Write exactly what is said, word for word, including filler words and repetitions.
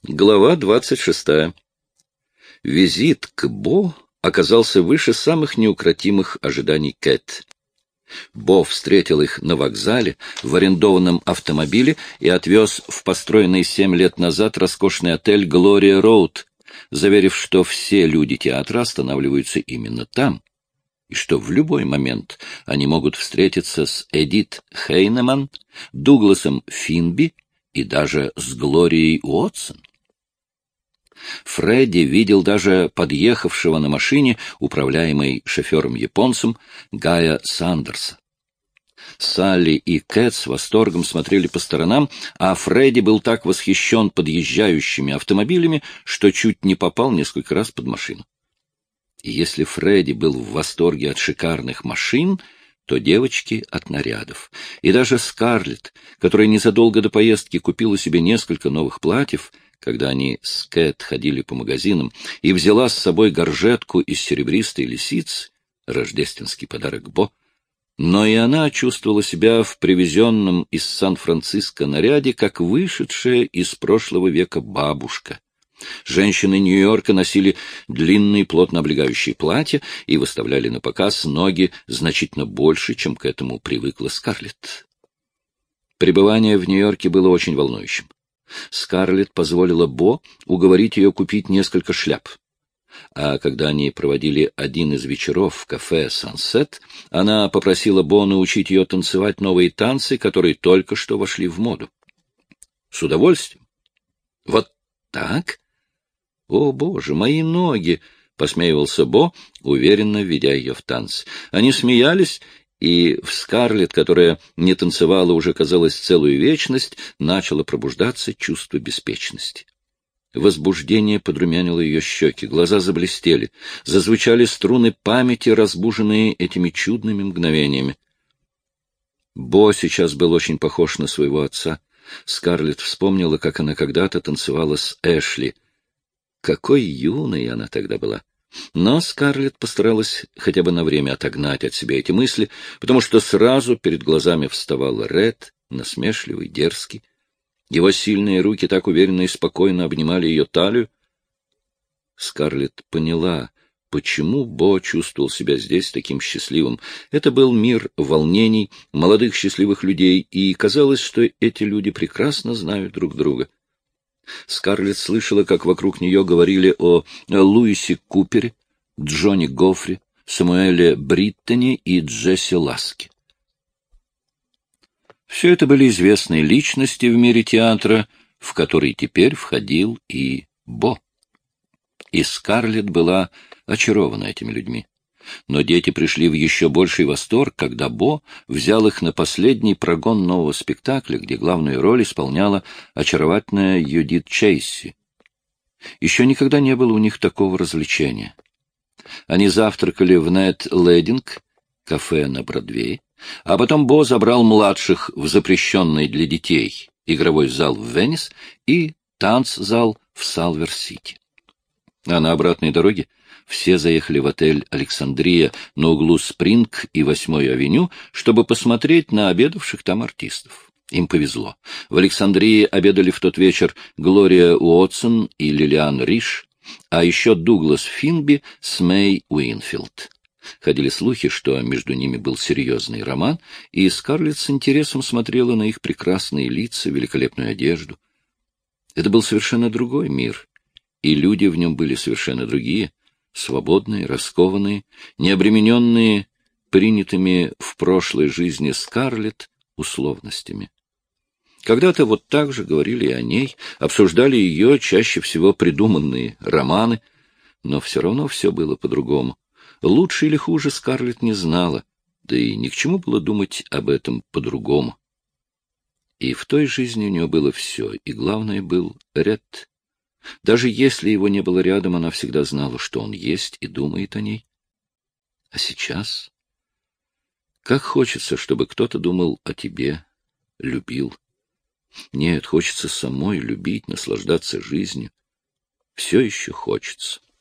Глава двадцать шестая. Визит к Бо оказался выше самых неукротимых ожиданий Кэт. Бо встретил их на вокзале в арендованном автомобиле и отвез в построенный семь лет назад роскошный отель «Глория Роуд», заверив, что все люди театра останавливаются именно там, и что в любой момент они могут встретиться с Эдит Хейнеман, Дугласом Финби и даже с Глорией Уотсон. Фредди видел даже подъехавшего на машине, управляемой шофером-японцем, Гая Сандерса. Салли и Кэт с восторгом смотрели по сторонам, а Фредди был так восхищен подъезжающими автомобилями, что чуть не попал несколько раз под машину. И если Фредди был в восторге от шикарных машин, то девочки — от нарядов. И даже Скарлетт, которая незадолго до поездки купила себе несколько новых платьев, когда они с Кэт ходили по магазинам, и взяла с собой горжетку из серебристой лисицы, рождественский подарок Бо, но и она чувствовала себя в привезенном из Сан-Франциско наряде, как вышедшая из прошлого века бабушка. Женщины Нью-Йорка носили длинные плотно облегающие платья и выставляли на показ ноги значительно больше, чем к этому привыкла Скарлетт. Пребывание в Нью-Йорке было очень волнующим. Скарлетт позволила Бо уговорить ее купить несколько шляп. А когда они проводили один из вечеров в кафе «Сансет», она попросила Бо научить ее танцевать новые танцы, которые только что вошли в моду. С удовольствием. Вот так? О, Боже, мои ноги! — посмеивался Бо, уверенно ведя ее в танцы. Они смеялись, и в Скарлетт, которая не танцевала уже, казалось, целую вечность, начало пробуждаться чувство беспечности. Возбуждение подрумянило ее щеки, глаза заблестели, зазвучали струны памяти, разбуженные этими чудными мгновениями. Бо сейчас был очень похож на своего отца. Скарлетт вспомнила, как она когда-то танцевала с Эшли. Какой юной она тогда была! Но Скарлетт постаралась хотя бы на время отогнать от себя эти мысли, потому что сразу перед глазами вставал Ред, насмешливый, дерзкий. Его сильные руки так уверенно и спокойно обнимали ее талию. Скарлетт поняла, почему Бо чувствовал себя здесь таким счастливым. Это был мир волнений, молодых счастливых людей, и казалось, что эти люди прекрасно знают друг друга. Скарлетт слышала, как вокруг нее говорили о Луисе Купере, Джонни Гофри, Самуэле Бриттоне и Джесси Ласке. Все это были известные личности в мире театра, в который теперь входил и Бо. И Скарлетт была очарована этими людьми. Но дети пришли в еще больший восторг, когда Бо взял их на последний прогон нового спектакля, где главную роль исполняла очаровательная Юдит Чейси. Еще никогда не было у них такого развлечения. Они завтракали в Нет Лединг, кафе на Бродвее, а потом Бо забрал младших в запрещенный для детей игровой зал в Веннис и танцзал в Салвер-Сити. А на обратной дороге все заехали в отель «Александрия» на углу Спринг и восьмой авеню, чтобы посмотреть на обедавших там артистов. Им повезло. В Александрии обедали в тот вечер Глория Уотсон и Лилиан Риш, а еще Дуглас Финби с Мэй Уинфилд. Ходили слухи, что между ними был серьезный роман, и Скарлетт с интересом смотрела на их прекрасные лица, великолепную одежду. Это был совершенно другой мир, и люди в нем были совершенно другие, свободные, раскованные, необремененные принятыми в прошлой жизни Скарлетт условностями. Когда-то вот так же говорили о ней, обсуждали ее чаще всего придуманные романы, но все равно все было по-другому. Лучше или хуже Скарлетт не знала, да и ни к чему было думать об этом по-другому. И в той жизни у нее было все, и главное был Ред. Даже если его не было рядом, она всегда знала, что он есть и думает о ней. А сейчас? Как хочется, чтобы кто-то думал о тебе, любил. Нет, хочется самой любить, наслаждаться жизнью. Все еще хочется.